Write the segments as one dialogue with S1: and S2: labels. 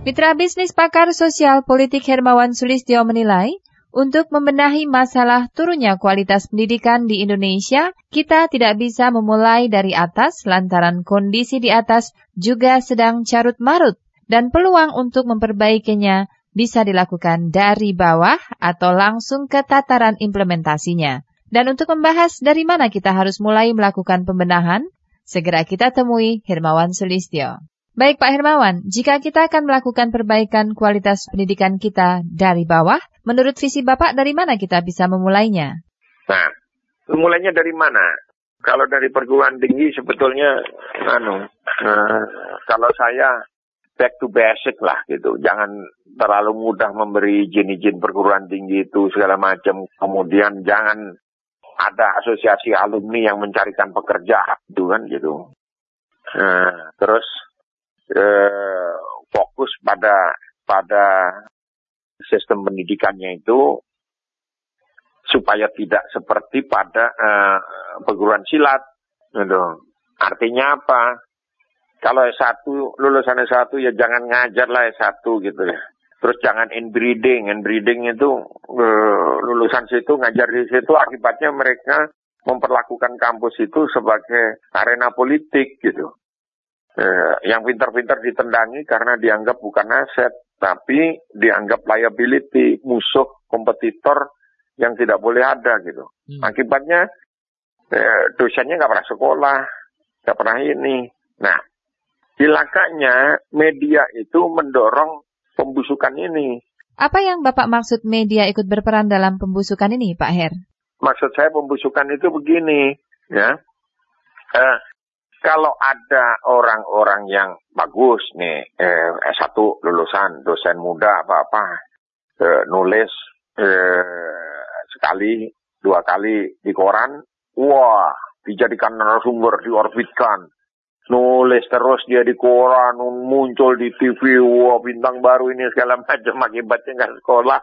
S1: Mitra bisnis pakar sosial politik Hermawan Sulistyo menilai, untuk membenahi masalah turunnya kualitas pendidikan di Indonesia, kita tidak bisa memulai dari atas lantaran kondisi di atas juga sedang carut-marut dan peluang untuk memperbaikinya bisa dilakukan dari bawah atau langsung ke tataran implementasinya. Dan untuk membahas dari mana kita harus mulai melakukan pembenahan, segera kita temui Hermawan Sulistyo. Baik Pak Hermawan, jika kita akan melakukan perbaikan kualitas pendidikan kita dari bawah, menurut visi Bapak dari mana kita bisa memulainya?
S2: Nah, memulainya dari mana? Kalau dari perguruan tinggi sebetulnya, kalau saya back to basic lah gitu. Jangan terlalu mudah memberi izin-izin perguruan tinggi itu segala macam. Kemudian jangan ada asosiasi alumni yang mencarikan pekerjaan itu kan gitu. Terus fokus pada sistem pendidikannya itu supaya tidak seperti pada perguruan silat gitu. Artinya apa? Kalau S1, lulusan S1 ya jangan ngajar lah S1 gitu ya. Terus jangan inbreeding. Inbreeding itu lulusan situ ngajar di situ, akibatnya mereka memperlakukan kampus itu sebagai arena politik gitu. Yang pintar-pintar ditendangi karena dianggap bukan aset, tapi dianggap liability, musuh, kompetitor yang tidak boleh ada gitu. Akibatnya dosennya nggak pernah sekolah, nggak pernah ini. Nah, celakanya media itu mendorong pembusukan ini.
S1: Apa yang Bapak maksud media ikut berperan dalam pembusukan ini, Pak Her?
S2: Maksud saya pembusukan itu begini, ya. Kalau ada orang-orang yang bagus nih, S1 lulusan, dosen muda apa-apa, nulis sekali, 2 kali di koran, wah, dijadikan narasumber, diorbitkan. Nulis terus dia di koran, muncul di TV, wah bintang baru ini segala macam, akibatnya nggak sekolah,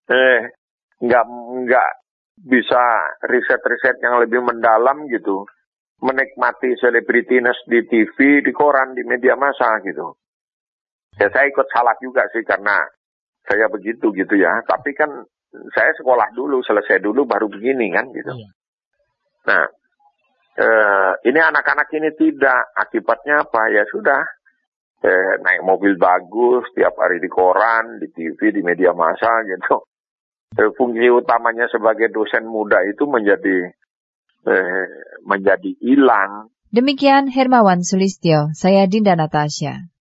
S2: nggak bisa riset-riset yang lebih mendalam gitu. Menikmati selebritiness di TV, di koran, di media massa gitu. Ya saya ikut salah juga sih karena saya begitu gitu ya. Tapi kan saya sekolah dulu, selesai dulu baru begini kan gitu. Nah, ini anak-anak ini tidak. Akibatnya apa? Ya sudah, naik mobil bagus, tiap hari di koran, di TV, di media massa gitu. Fungsi utamanya sebagai dosen muda itu menjadi hilang.
S1: Demikian Hermawan Sulistyo, saya Dinda Natasha.